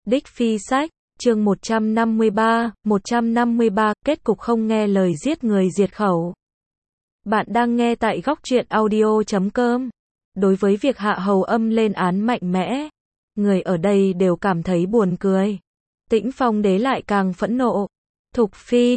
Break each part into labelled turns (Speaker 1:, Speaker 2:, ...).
Speaker 1: Đích Phi Sách, chương 153, kết cục không nghe lời giết người diệt khẩu. Bạn đang nghe tại góc truyện audio.com. Đối với việc Hạ Hầu Âm lên án mạnh mẽ, người ở đây đều cảm thấy buồn cười. Tĩnh Phong Đế lại càng phẫn nộ. Thục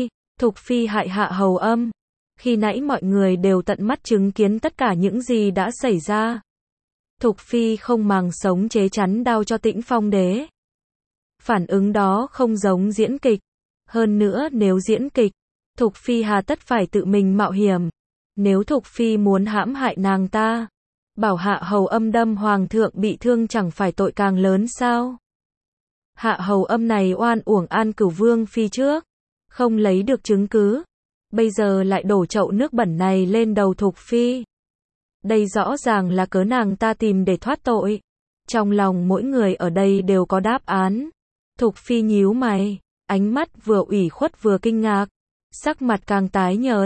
Speaker 1: Phi hại Hạ Hầu Âm. Khi nãy mọi người đều tận mắt chứng kiến tất cả những gì đã xảy ra. Thục Phi không màng sống chế chắn đao cho Tĩnh Phong Đế. Phản ứng đó không giống diễn kịch. Hơn nữa nếu diễn kịch, Thục Phi hà tất phải tự mình mạo hiểm. Nếu Thục Phi muốn hãm hại nàng ta, bảo Hạ Hầu Âm đâm hoàng thượng bị thương chẳng phải tội càng lớn sao? Hạ Hầu Âm này oan uổng An Cửu Vương Phi trước, không lấy được chứng cứ, bây giờ lại đổ chậu nước bẩn này lên đầu Thục Phi. Đây rõ ràng là cớ nàng ta tìm để thoát tội. Trong lòng mỗi người ở đây đều có đáp án. Thục Phi nhíu mày, ánh mắt vừa ủy khuất vừa kinh ngạc, sắc mặt càng tái nhợt.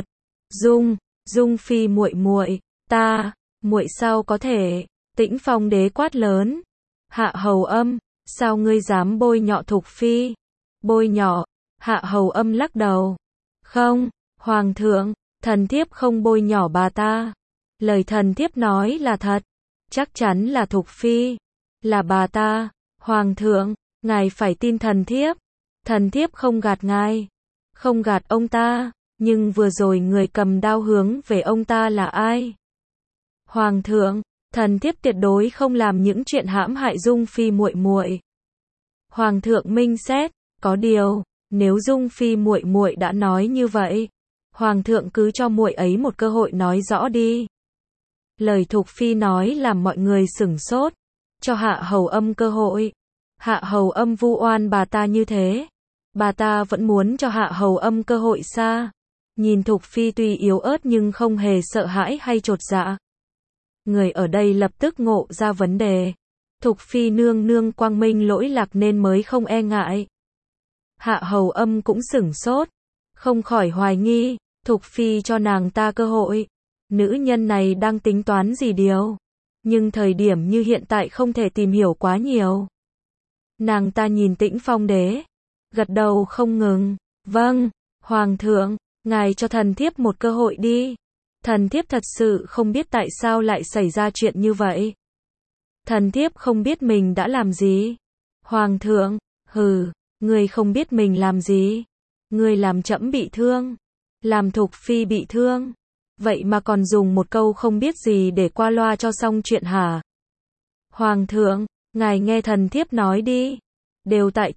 Speaker 1: Dung Phi muội, muội sao có thể? Tĩnh Phong Đế quát lớn. Hạ Hầu Âm, sao ngươi dám bôi nhọ Thục Phi? Bôi nhọ? Hạ Hầu Âm lắc đầu. Không, Hoàng thượng, thần thiếp không bôi nhọ bà ta. Lời thần thiếp nói là thật. Chắc chắn là Thục Phi, là bà ta. Hoàng thượng, ngài phải tin thần thiếp. Thần thiếp không gạt ngài, không gạt ông ta. Nhưng vừa rồi người cầm đao hướng về ông ta là ai? Hoàng thượng, thần thiếp tuyệt đối không làm những chuyện hãm hại Dung Phi muội. Hoàng thượng minh xét, có điều, nếu Dung Phi muội đã nói như vậy, Hoàng thượng cứ cho muội ấy một cơ hội nói rõ đi. Lời Thục Phi nói làm mọi người sửng sốt, cho Hạ Hầu Âm cơ hội. Hạ Hầu Âm vu oan bà ta như thế, bà ta vẫn muốn cho Hạ Hầu Âm cơ hội sao? Nhìn Thục Phi tuy yếu ớt nhưng không hề sợ hãi hay chột dạ. Người ở đây lập tức ngộ ra vấn đề. Thục Phi nương quang minh lỗi lạc nên mới không e ngại. Hạ Hầu Âm cũng sửng sốt, không khỏi hoài nghi, Thục Phi cho nàng ta cơ hội. Nữ nhân này đang tính toán gì điều? Nhưng thời điểm như hiện tại không thể tìm hiểu quá nhiều. Nàng ta nhìn Tĩnh Phong Đế, gật đầu không ngừng. Vâng, Hoàng thượng, ngài cho thần thiếp một cơ hội đi. Thần thiếp thật sự không biết tại sao lại xảy ra chuyện như vậy. Thần thiếp không biết mình đã làm gì. Hoàng thượng, ngươi không biết mình làm gì. Ngươi làm trẫm bị thương, làm Thục Phi bị thương. Vậy mà còn dùng một câu không biết gì để qua loa cho xong chuyện hả? Hoàng thượng, ngài nghe thần thiếp nói đi. Đều tại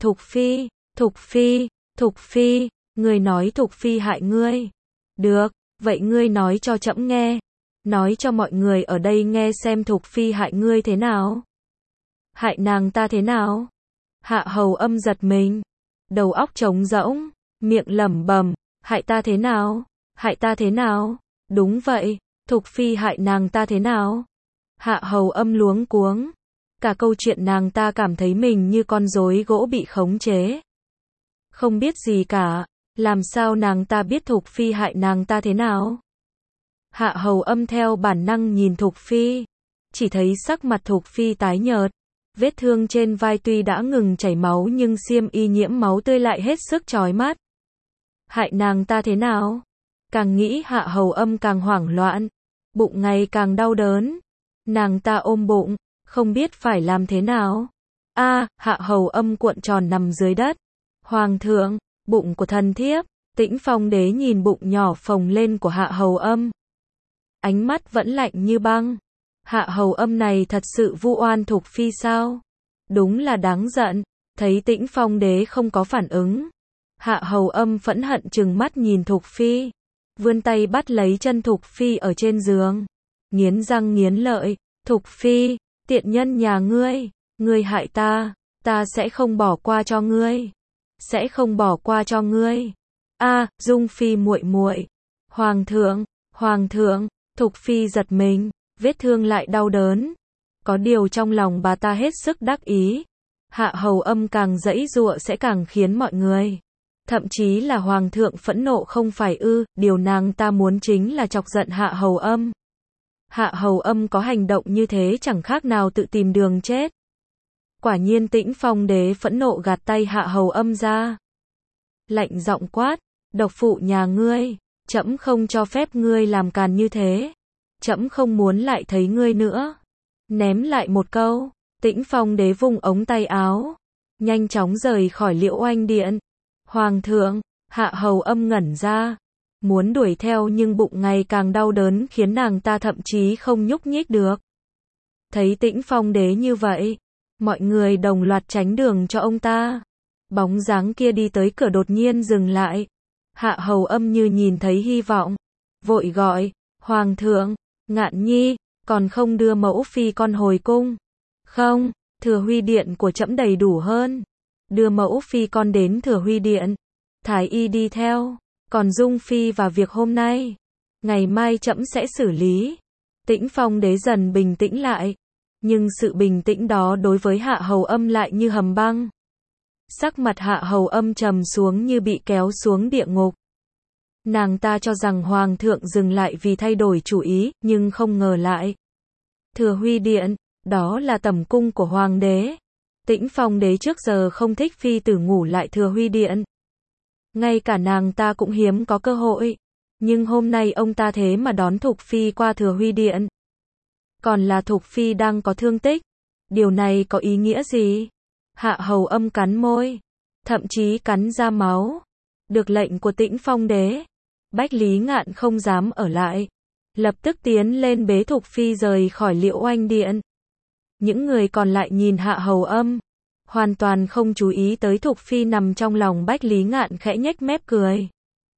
Speaker 1: Thục Phi, ngươi nói Thục Phi hại ngươi. Được, vậy ngươi nói cho trẫm nghe. Nói cho mọi người ở đây nghe xem Thục Phi hại ngươi thế nào. Hại nàng ta thế nào? Hạ Hầu Âm giật mình, đầu óc trống rỗng, miệng lẩm bẩm, hại ta thế nào? Hại ta thế nào? Đúng vậy, Thục Phi hại nàng ta thế nào? Hạ Hầu Âm luống cuống. Cả câu chuyện nàng ta cảm thấy mình như con rối gỗ bị khống chế. Không biết gì cả, làm sao nàng ta biết Thục Phi hại nàng ta thế nào? Hạ Hầu Âm theo bản năng nhìn Thục Phi, chỉ thấy sắc mặt Thục Phi tái nhợt, vết thương trên vai tuy đã ngừng chảy máu nhưng xiêm y nhiễm máu tươi lại hết sức chói mắt. Hại nàng ta thế nào? Càng nghĩ Hạ Hầu Âm càng hoảng loạn, bụng ngày càng đau đớn. Nàng ta ôm bụng, không biết phải làm thế nào. Hạ Hầu Âm cuộn tròn nằm dưới đất. Hoàng thượng, bụng của thần thiếp. Tĩnh Phong Đế nhìn bụng nhỏ phồng lên của Hạ Hầu Âm, ánh mắt vẫn lạnh như băng. Hạ Hầu Âm này thật sự vu oan Thục Phi sao? Đúng là đáng giận. Thấy Tĩnh Phong Đế không có phản ứng, Hạ Hầu Âm phẫn hận trừng mắt nhìn Thục Phi, vươn tay bắt lấy chân Thục Phi ở trên giường, nghiến răng nghiến lợi. Thục Phi, tiện nhân nhà ngươi hại ta, ta sẽ không bỏ qua cho ngươi. Sẽ không bỏ qua cho ngươi. Dung Phi muội. Hoàng thượng, Thục Phi giật mình, vết thương lại đau đớn. Có điều trong lòng bà ta hết sức đắc ý. Hạ Hầu Âm càng giãy giụa sẽ càng khiến mọi người, thậm chí là Hoàng thượng phẫn nộ không phải ư? Điều nàng ta muốn chính là chọc giận Hạ Hầu Âm. Hạ Hầu Âm có hành động như thế chẳng khác nào tự tìm đường chết. Quả nhiên Tĩnh Phong đế phẫn nộ gạt tay Hạ Hầu Âm ra. Lạnh giọng quát, độc phụ nhà ngươi, trẫm không cho phép ngươi làm càn như thế. Trẫm không muốn lại thấy ngươi nữa. Ném lại một câu, Tĩnh Phong đế vung ống tay áo, nhanh chóng rời khỏi Liễu Oanh điện. Hoàng thượng, Hạ Hầu Âm ngẩn ra, muốn đuổi theo nhưng bụng ngày càng đau đớn khiến nàng ta thậm chí không nhúc nhích được. Thấy Tĩnh Phong đế như vậy, mọi người đồng loạt tránh đường cho ông ta. Bóng dáng kia đi tới cửa đột nhiên dừng lại. Hạ Hầu Âm như nhìn thấy hy vọng, vội gọi, Hoàng thượng, Ngạn Nhi, còn không đưa mẫu phi con hồi cung. Không, Thừa Huy điện của trẫm đầy đủ hơn. Đưa mẫu phi con đến Thừa Huy điện. Thái y đi theo, còn Dung phi và việc hôm nay, ngày mai trẫm sẽ xử lý. Tĩnh Phong đế dần bình tĩnh lại, nhưng sự bình tĩnh đó đối với Hạ Hầu Âm lại như hầm băng. Sắc mặt Hạ Hầu Âm trầm xuống như bị kéo xuống địa ngục. Nàng ta cho rằng Hoàng thượng dừng lại vì thay đổi chủ ý, nhưng không ngờ lại. Thừa Huy điện, đó là tẩm cung của Hoàng đế. Tĩnh Phong đế trước giờ không thích phi tử ngủ lại Thừa Huy điện. Ngay cả nàng ta cũng hiếm có cơ hội. Nhưng hôm nay ông ta thế mà đón Thục phi qua Thừa Huy điện. Còn là Thục phi đang có thương tích. Điều này có ý nghĩa gì? Hạ Hầu Âm cắn môi, thậm chí cắn ra máu. Được lệnh của Tĩnh Phong đế, Bách Lý Ngạn không dám ở lại, lập tức tiến lên bế Thục phi rời khỏi Liễu Oanh điện. Những người còn lại nhìn Hạ Hầu Âm, hoàn toàn không chú ý tới Thục phi nằm trong lòng. Bách Lý Ngạn khẽ nhếch mép cười.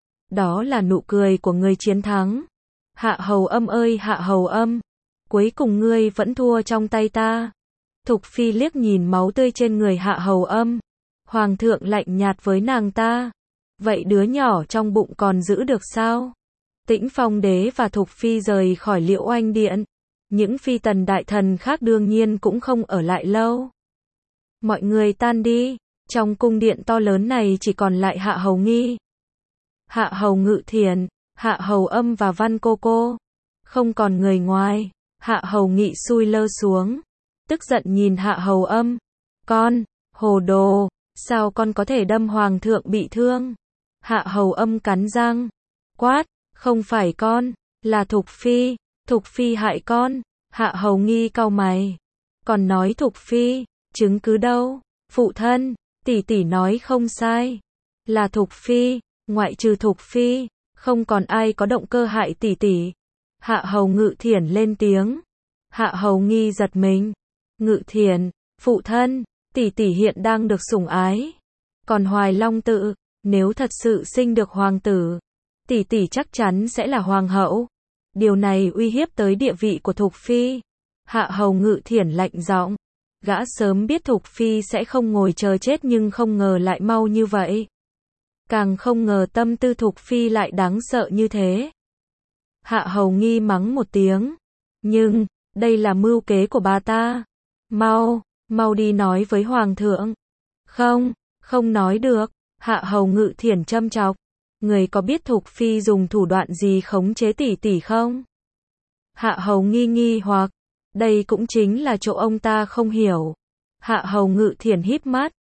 Speaker 1: Đó là nụ cười của người chiến thắng. Hạ Hầu Âm ơi Hạ Hầu Âm, cuối cùng ngươi vẫn thua trong tay ta. Thục phi liếc nhìn máu tươi trên người Hạ Hầu Âm. Hoàng thượng lạnh nhạt với nàng ta. Vậy đứa nhỏ trong bụng còn giữ được sao? Tĩnh Phong đế và Thục phi rời khỏi Liễu Oanh điện. Những phi tần đại thần khác đương nhiên cũng không ở lại lâu. Mọi người tan đi. Trong cung điện to lớn này chỉ còn lại Hạ Hầu Nghi, Hạ Hầu Ngự Thiền, Hạ Hầu Âm và Văn Cô Cô. Không còn người ngoài. Hạ Hầu Nghị xui lơ xuống, tức giận nhìn Hạ Hầu Âm. Con, hồ đồ, sao con có thể đâm Hoàng thượng bị thương? Hạ Hầu Âm cắn răng, quát, không phải con, là Thục phi hại con. Hạ Hầu Nghi cau mày, còn nói Thục phi, chứng cứ đâu? Phụ thân, tỷ tỷ nói không sai, là Thục phi, ngoại trừ Thục phi, không còn ai có động cơ hại tỷ tỷ. Hạ Hầu Ngự Thiển lên tiếng. Hạ Hầu Nghi giật mình. Ngự Thiển, phụ thân, tỷ tỷ hiện đang được sủng ái. Còn Hoài Long Tự, nếu thật sự sinh được hoàng tử, tỷ tỷ chắc chắn sẽ là hoàng hậu. Điều này uy hiếp tới địa vị của Thục phi. Hạ Hầu Ngự Thiển lạnh giọng. Gã sớm biết Thục phi sẽ không ngồi chờ chết nhưng không ngờ lại mau như vậy. Càng không ngờ tâm tư Thục phi lại đáng sợ như thế. Hạ Hầu Nghi mắng một tiếng. Nhưng, đây là mưu kế của bà ta. Mau đi nói với Hoàng thượng. Không nói được. Hạ Hầu Ngự Thiển châm chọc. Người có biết Thục phi dùng thủ đoạn gì khống chế tỷ tỷ không? Hạ Hầu Nghi nghi hoặc. Đây cũng chính là chỗ ông ta không hiểu. Hạ Hầu Ngự Thiển híp mắt.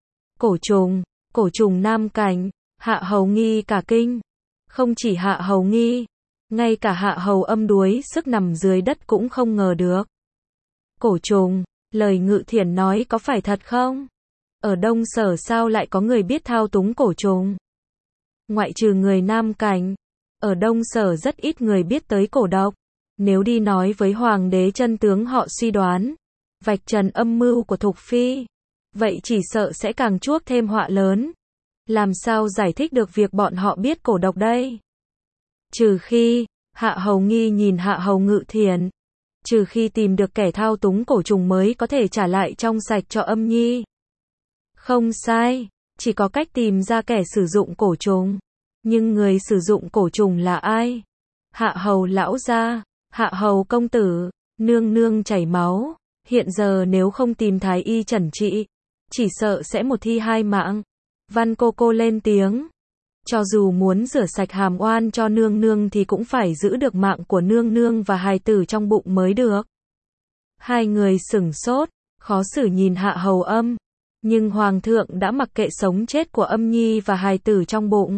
Speaker 1: Cổ trùng Nam Cảnh. Hạ Hầu Nghi cả kinh. Không chỉ Hạ Hầu Nghi, ngay cả Hạ Hầu Âm đuối sức nằm dưới đất cũng không ngờ được. Cổ trùng, lời Ngự Thiển nói có phải thật không? Ở Đông Sở sao lại có người biết thao túng cổ trùng? Ngoại trừ người Nam Cảnh, ở Đông Sở rất ít người biết tới cổ độc. Nếu đi nói với Hoàng đế chân tướng họ suy đoán, vạch trần âm mưu của Thục phi, vậy chỉ sợ sẽ càng chuốc thêm họa lớn. Làm sao giải thích được việc bọn họ biết cổ độc đây? Trừ khi, Hạ Hầu Nghi nhìn Hạ Hầu Ngự Thiển, trừ khi tìm được kẻ thao túng cổ trùng mới có thể trả lại trong sạch cho Âm Nhi. Không sai, chỉ có cách tìm ra kẻ sử dụng cổ trùng. Nhưng người sử dụng cổ trùng là ai? Hạ Hầu lão gia, Hạ Hầu công tử, nương nương chảy máu. Hiện giờ nếu không tìm thái y chẩn trị, chỉ sợ sẽ một thi hai mạng. Văn Cô Cô lên tiếng. Cho dù muốn rửa sạch hàm oan cho nương nương thì cũng phải giữ được mạng của nương nương và hài tử trong bụng mới được. Hai người sửng sốt, khó xử nhìn Hạ Hầu Âm. Nhưng Hoàng thượng đã mặc kệ sống chết của Âm Nhi và hài tử trong bụng.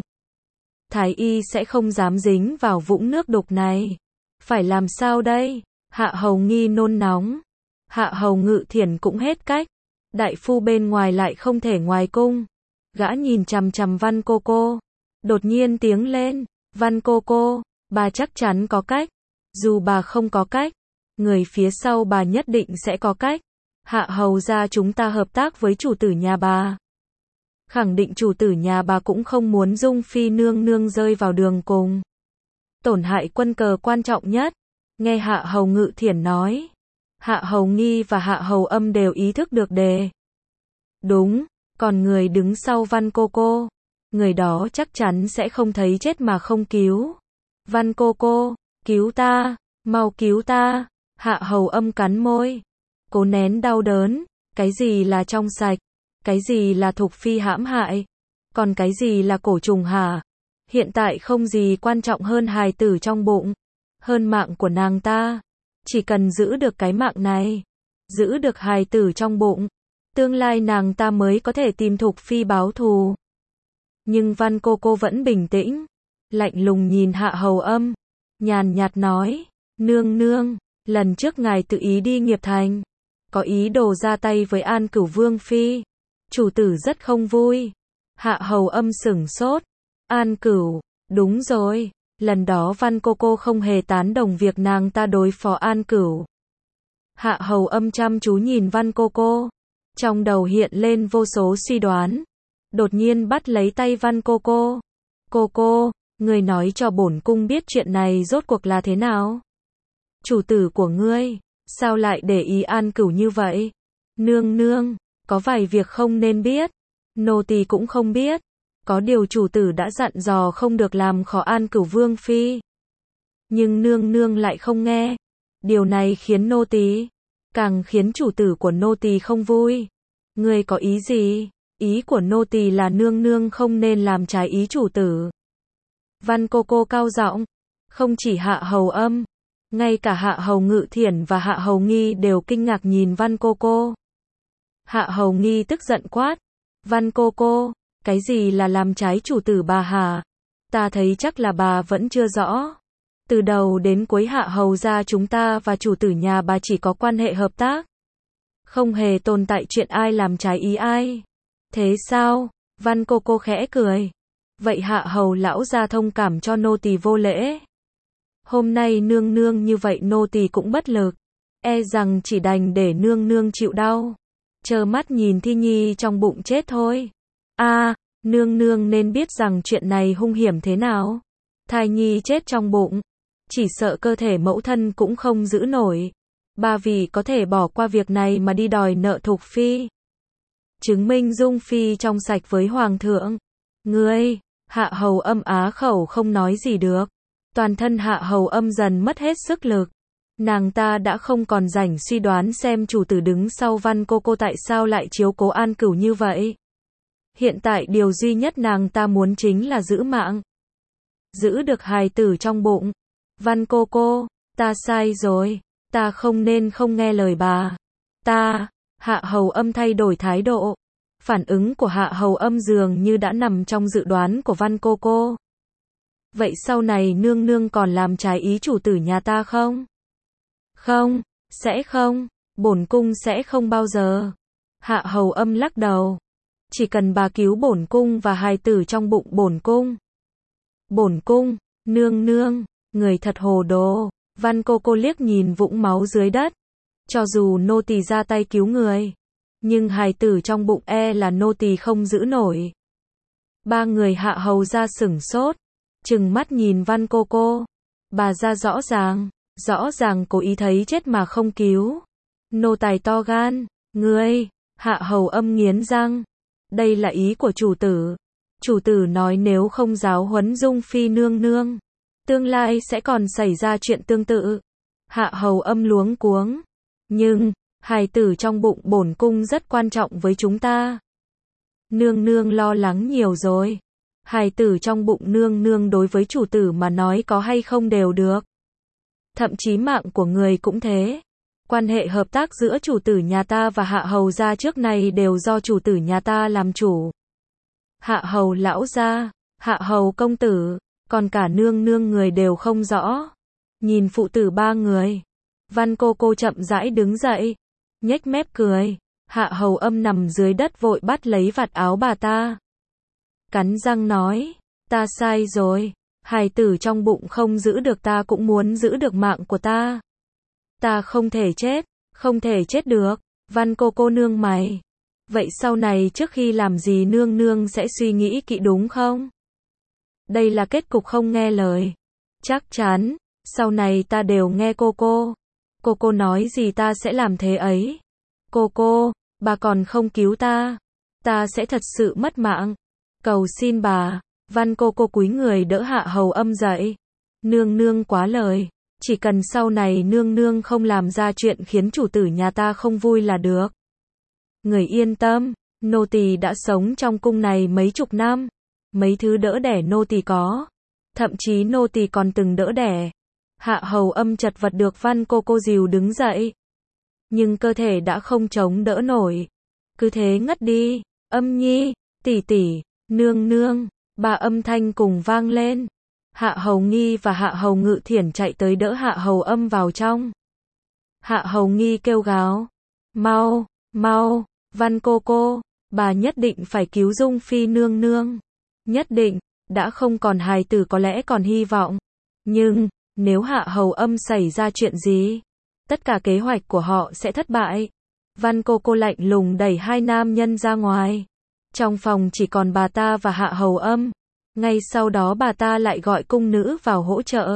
Speaker 1: Thái y sẽ không dám dính vào vũng nước đục này. Phải làm sao đây? Hạ Hầu Nghi nôn nóng. Hạ Hầu Ngự Thiển cũng hết cách. Đại phu bên ngoài lại không thể ngoài cung. Gã nhìn chằm chằm Văn cô cô. Đột nhiên tiếng lên. Văn cô cô, bà chắc chắn có cách. Dù bà không có cách, người phía sau bà nhất định sẽ có cách. Hạ hầu gia chúng ta hợp tác với chủ tử nhà bà. Khẳng định chủ tử nhà bà cũng không muốn Dung Phi nương nương rơi vào đường cùng. Tổn hại quân cờ quan trọng nhất. Nghe Hạ Hầu Ngự Thiển nói. Hạ Hầu Nghi và Hạ Hầu Âm đều ý thức được đề. Đúng, còn người đứng sau Văn cô cô. Người đó chắc chắn sẽ không thấy chết mà không cứu. Văn cô cô, cứu ta, mau cứu ta. Hạ Hầu Âm cắn môi. Cố nén đau đớn. Cái gì là trong sạch? Cái gì là Thục Phi hãm hại? Còn cái gì là cổ trùng hả? Hiện tại không gì quan trọng hơn hài tử trong bụng. Hơn mạng của nàng ta. Chỉ cần giữ được cái mạng này. Giữ được hài tử trong bụng. Tương lai nàng ta mới có thể tìm Thục Phi báo thù. Nhưng Văn cô cô vẫn bình tĩnh. Lạnh lùng nhìn Hạ Hầu Âm. Nhàn nhạt nói. Nương nương, lần trước ngài tự ý đi Nghiệp Thành. Có ý đồ ra tay với An Cửu Vương Phi. Chủ tử rất không vui. Hạ Hầu Âm sửng sốt. An Cửu, đúng rồi. Lần đó Văn cô cô không hề tán đồng việc nàng ta đối phó An Cửu. Hạ Hầu Âm chăm chú nhìn Văn cô cô. Trong đầu hiện lên vô số suy đoán. Đột nhiên bắt lấy tay Văn cô cô. Cô cô, người nói cho bổn cung biết chuyện này rốt cuộc là thế nào? Chủ tử của ngươi, sao lại để ý An Cửu như vậy? Nương nương, có vài việc không nên biết. Nô tỳ cũng không biết. Có điều chủ tử đã dặn dò không được làm khó An Cửu Vương Phi. Nhưng nương nương lại không nghe. Điều này khiến nô tỳ, càng khiến chủ tử của nô tỳ không vui. Ngươi có ý gì? Ý của nô tỳ là nương nương không nên làm trái ý chủ tử. Văn cô cô cao giọng. Không chỉ Hạ Hầu Âm, ngay cả Hạ Hầu Ngự Thiển và Hạ Hầu Nghi đều kinh ngạc nhìn Văn cô cô. Hạ Hầu Nghi tức giận quát. Văn cô cô, cái gì là làm trái chủ tử bà hả? Ta thấy chắc là bà vẫn chưa rõ. Từ đầu đến cuối Hạ Hầu gia chúng ta và chủ tử nhà bà chỉ có quan hệ hợp tác. Không hề tồn tại chuyện ai làm trái ý ai. Thế sao? Văn cô cô khẽ cười. Vậy Hạ Hầu lão gia thông cảm cho nô tỳ vô lễ. Hôm nay nương nương như vậy nô tỳ cũng bất lực. E rằng chỉ đành để nương nương chịu đau. Trơ mắt nhìn Thi Nhi trong bụng chết thôi. Nương nương nên biết rằng chuyện này hung hiểm thế nào. Thai nhi chết trong bụng. Chỉ sợ cơ thể mẫu thân cũng không giữ nổi. Bà vì có thể bỏ qua việc này mà đi đòi nợ Thục Phi. Chứng minh Dung Phi trong sạch với Hoàng thượng. Ngươi, Hạ Hầu Âm á khẩu không nói gì được. Toàn thân Hạ Hầu Âm dần mất hết sức lực. Nàng ta đã không còn rảnh suy đoán xem chủ tử đứng sau Văn cô cô tại sao lại chiếu cố An Cửu như vậy. Hiện tại điều duy nhất nàng ta muốn chính là giữ mạng. Giữ được hài tử trong bụng. Văn cô cô, ta sai rồi. Ta không nên không nghe lời bà. Hạ Hầu Âm thay đổi thái độ. Phản ứng của Hạ Hầu Âm dường như đã nằm trong dự đoán của Văn cô cô. Vậy sau này nương nương còn làm trái ý chủ tử nhà ta không? Không, sẽ không. Bổn cung sẽ không bao giờ. Hạ Hầu Âm lắc đầu. Chỉ cần bà cứu bổn cung và hài tử trong bụng bổn cung. Bổn cung, nương nương, người thật hồ đồ. Văn cô cô liếc nhìn vũng máu dưới đất. Cho dù nô tỳ ra tay cứu người, nhưng hài tử trong bụng e là nô tỳ không giữ nổi. Ba người Hạ Hầu ra sửng sốt, trừng mắt nhìn Văn cô cô. Bà ra rõ ràng cố ý thấy chết mà không cứu. Nô tài to gan, ngươi. Hạ Hầu Âm nghiến răng. Đây là ý của chủ tử. Chủ tử nói nếu không giáo huấn Dung Phi nương nương, tương lai sẽ còn xảy ra chuyện tương tự. Hạ Hầu Âm luống cuống. Nhưng, hài tử trong bụng bổn cung rất quan trọng với chúng ta. Nương nương lo lắng nhiều rồi. Hài tử trong bụng nương nương đối với chủ tử mà nói có hay không đều được. Thậm chí mạng của người cũng thế. Quan hệ hợp tác giữa chủ tử nhà ta và hạ hầu gia trước này đều do chủ tử nhà ta làm chủ. Hạ hầu lão gia, hạ hầu công tử, còn cả nương nương người đều không rõ. Nhìn phụ tử ba người, Văn cô chậm rãi đứng dậy, nhếch mép cười. Hạ hầu âm nằm dưới đất vội bắt lấy vạt áo bà ta. Cắn răng nói, ta sai rồi, hài tử trong bụng không giữ được ta cũng muốn giữ được mạng của ta. Ta không thể chết, không thể chết được. Văn cô nương mày. Vậy sau này trước khi làm gì nương nương sẽ suy nghĩ kỹ đúng không? Đây là kết cục không nghe lời. Chắc chắn, sau này ta đều nghe cô. Cô nói gì ta sẽ làm thế ấy. Cô, bà còn không cứu ta sẽ thật sự mất mạng. Cầu xin bà. Văn cô cúi người đỡ hạ hầu âm dậy. Nương quá lời. Chỉ cần sau này nương không làm ra chuyện khiến chủ tử nhà ta không vui là được. Người yên tâm, nô tỳ đã sống trong cung này mấy chục năm. Mấy thứ đỡ đẻ nô tỳ có. Thậm chí nô tỳ còn từng đỡ đẻ. Hạ hầu âm chật vật được Văn cô dìu đứng dậy. Nhưng cơ thể đã không chống đỡ nổi. Cứ thế ngất đi. Âm nhi, tỷ, nương, ba âm thanh cùng vang lên. Hạ hầu nghi và hạ hầu ngự thiển chạy tới đỡ hạ hầu âm vào trong. Hạ hầu nghi kêu gào. Mau, Văn cô, bà nhất định phải cứu Dung Phi nương. Nhất định, đã không còn hài tử có lẽ còn hy vọng. Nhưng, nếu hạ hầu âm xảy ra chuyện gì, tất cả kế hoạch của họ sẽ thất bại. Văn cô lạnh lùng đẩy hai nam nhân ra ngoài. Trong phòng chỉ còn bà ta và hạ hầu âm. Ngay sau đó bà ta lại gọi cung nữ vào hỗ trợ.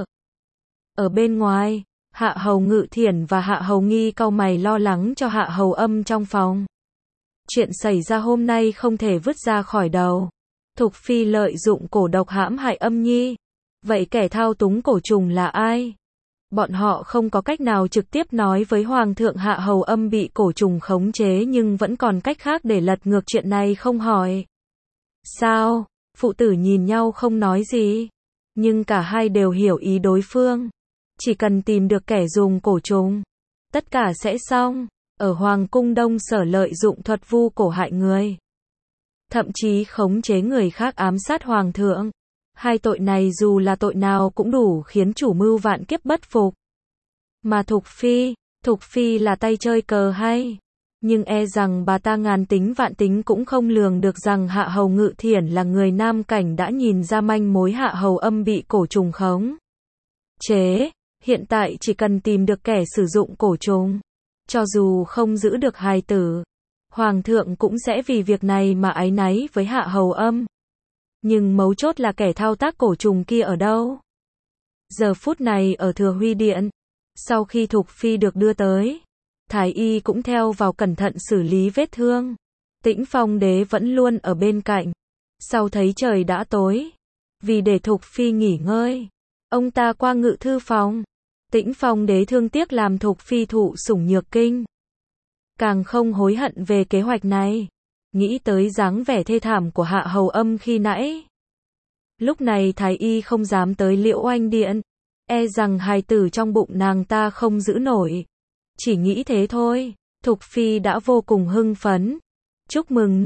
Speaker 1: Ở bên ngoài, hạ hầu ngự thiển và hạ hầu nghi cau mày lo lắng cho hạ hầu âm trong phòng. Chuyện xảy ra hôm nay không thể vứt ra khỏi đầu. Thục phi lợi dụng cổ độc hãm hại âm nhi. Vậy kẻ thao túng cổ trùng là ai? Bọn họ không có cách nào trực tiếp nói với hoàng thượng hạ hầu âm bị cổ trùng khống chế nhưng vẫn còn cách khác để lật ngược chuyện này không hỏi. Sao? Phụ tử nhìn nhau không nói gì. Nhưng cả hai đều hiểu ý đối phương. Chỉ cần tìm được kẻ dùng cổ trùng, tất cả sẽ xong. Ở Hoàng cung Đông Sở lợi dụng thuật vu cổ hại người. Thậm chí khống chế người khác ám sát hoàng thượng. Hai tội này dù là tội nào cũng đủ khiến chủ mưu vạn kiếp bất phục. Mà Thục Phi là tay chơi cờ hay. Nhưng e rằng bà ta ngàn tính vạn tính cũng không lường được rằng hạ hầu ngự thiển là người nam cảnh đã nhìn ra manh mối hạ hầu âm bị cổ trùng khống chế. Hiện tại chỉ cần tìm được kẻ sử dụng cổ trùng, cho dù không giữ được hài tử, hoàng thượng cũng sẽ vì việc này mà áy náy với hạ hầu âm. Nhưng mấu chốt là kẻ thao tác cổ trùng kia ở đâu? Giờ phút này ở Thừa Huy Điện, sau khi Thục Phi được đưa tới, Thái y cũng theo vào cẩn thận xử lý vết thương. Tĩnh Phong đế vẫn luôn ở bên cạnh. Sau thấy trời đã tối, vì để Thục Phi nghỉ ngơi, ông ta qua ngự thư phòng. Tĩnh Phong đế thương tiếc làm Thục Phi thụ sủng nhược kinh. Càng không hối hận về kế hoạch này. Nghĩ tới dáng vẻ thê thảm của hạ hầu âm khi nãy. Lúc này Thái y không dám tới Liễu Oanh Điện. E rằng hài tử trong bụng nàng ta không giữ nổi. Chỉ nghĩ thế thôi, Thục Phi đã vô cùng hưng phấn. Chúc mừng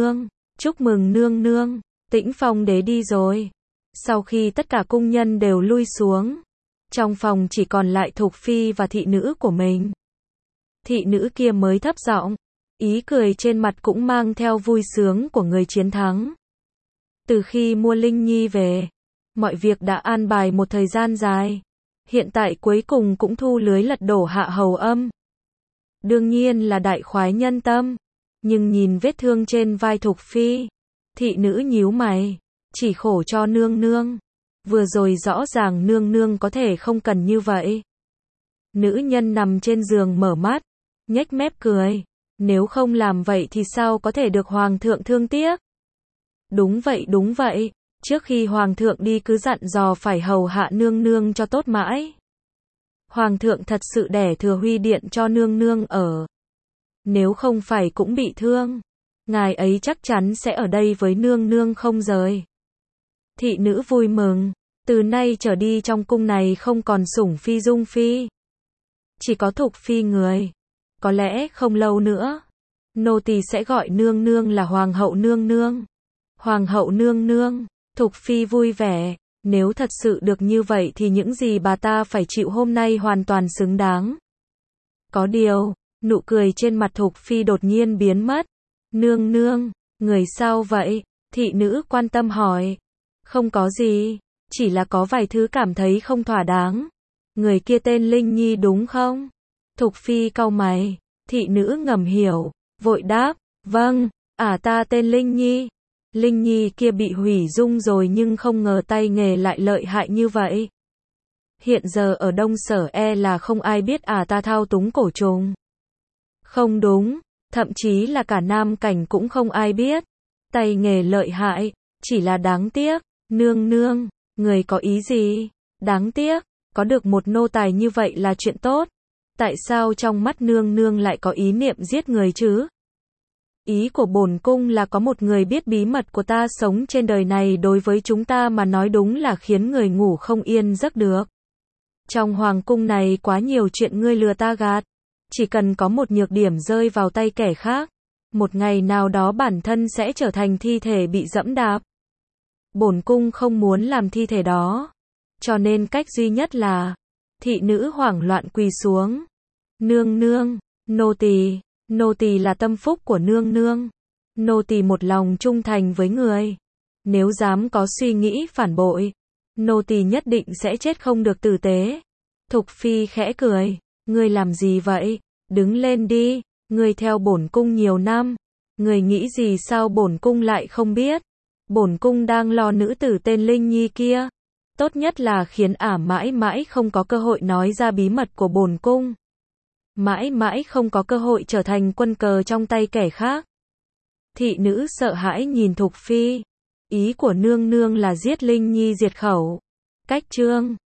Speaker 1: nương, Tĩnh Phong đế đi rồi. Sau khi tất cả cung nhân đều lui xuống, trong phòng chỉ còn lại Thục Phi và thị nữ của mình. Thị nữ kia mới thấp giọng, ý cười trên mặt cũng mang theo vui sướng của người chiến thắng. Từ khi mua Linh Nhi về, mọi việc đã an bài một thời gian dài. Hiện tại cuối cùng cũng thu lưới lật đổ hạ hầu âm. Đương nhiên là đại khoái nhân tâm. Nhưng nhìn vết thương trên vai Thục Phi, thị nữ nhíu mày. Chỉ khổ cho nương. Vừa rồi rõ ràng nương có thể không cần như vậy. Nữ nhân nằm trên giường mở mắt, nhếch mép cười. Nếu không làm vậy thì sao có thể được hoàng thượng thương tiếc? Đúng vậy. Trước khi hoàng thượng đi cứ dặn dò phải hầu hạ nương cho tốt mãi. Hoàng thượng thật sự đẻ Thừa Huy Điện cho nương ở. Nếu không phải cũng bị thương, ngài ấy chắc chắn sẽ ở đây với nương không rời. Thị nữ vui mừng, từ nay trở đi trong cung này không còn sủng phi Dung Phi. Chỉ có Thục Phi người. Có lẽ không lâu nữa, nô tỳ sẽ gọi nương nương là Hoàng hậu nương nương. Hoàng hậu nương nương, Thục Phi vui vẻ. Nếu thật sự được như vậy thì những gì bà ta phải chịu hôm nay hoàn toàn xứng đáng. Có điều, nụ cười trên mặt Thục Phi đột nhiên biến mất. Nương nương, người sao vậy? Thị nữ quan tâm hỏi. Không có gì, chỉ là có vài thứ cảm thấy không thỏa đáng. Người kia tên Linh Nhi đúng không? Thục Phi cau mày, thị nữ ngầm hiểu, vội đáp, vâng, ta tên Linh Nhi. Linh Nhi kia bị hủy dung rồi nhưng không ngờ tay nghề lại lợi hại như vậy. Hiện giờ ở Đông Sở là không ai biết ta thao túng cổ trùng. Không đúng, thậm chí là cả Nam Cảnh cũng không ai biết. Tay nghề lợi hại, chỉ là đáng tiếc. Nương nương, người có ý gì? Đáng tiếc, có được một nô tài như vậy là chuyện tốt. Tại sao trong mắt nương nương lại có ý niệm giết người chứ? Ý của bổn cung là có một người biết bí mật của ta sống trên đời này đối với chúng ta mà nói đúng là khiến người ngủ không yên giấc được. Trong hoàng cung này quá nhiều chuyện ngươi lừa ta gạt. Chỉ cần có một nhược điểm rơi vào tay kẻ khác, một ngày nào đó bản thân sẽ trở thành thi thể bị dẫm đạp. Bổn cung không muốn làm thi thể đó. Cho nên cách duy nhất là, thị nữ hoảng loạn quỳ xuống. Nương nương, nô tỳ là tâm phúc của nương nương. Nô tỳ một lòng trung thành với người. Nếu dám có suy nghĩ phản bội, nô tỳ nhất định sẽ chết không được tử tế. Thục Phi khẽ cười, ngươi làm gì vậy? Đứng lên đi, ngươi theo bổn cung nhiều năm. Ngươi nghĩ gì sao bổn cung lại không biết? Bổn cung đang lo nữ tử tên Linh Nhi kia. Tốt nhất là khiến mãi mãi không có cơ hội nói ra bí mật của bổn cung. Mãi mãi không có cơ hội trở thành quân cờ trong tay kẻ khác. Thị nữ sợ hãi nhìn Thục Phi. Ý của nương nương là giết Linh Nhi diệt khẩu. Cách chương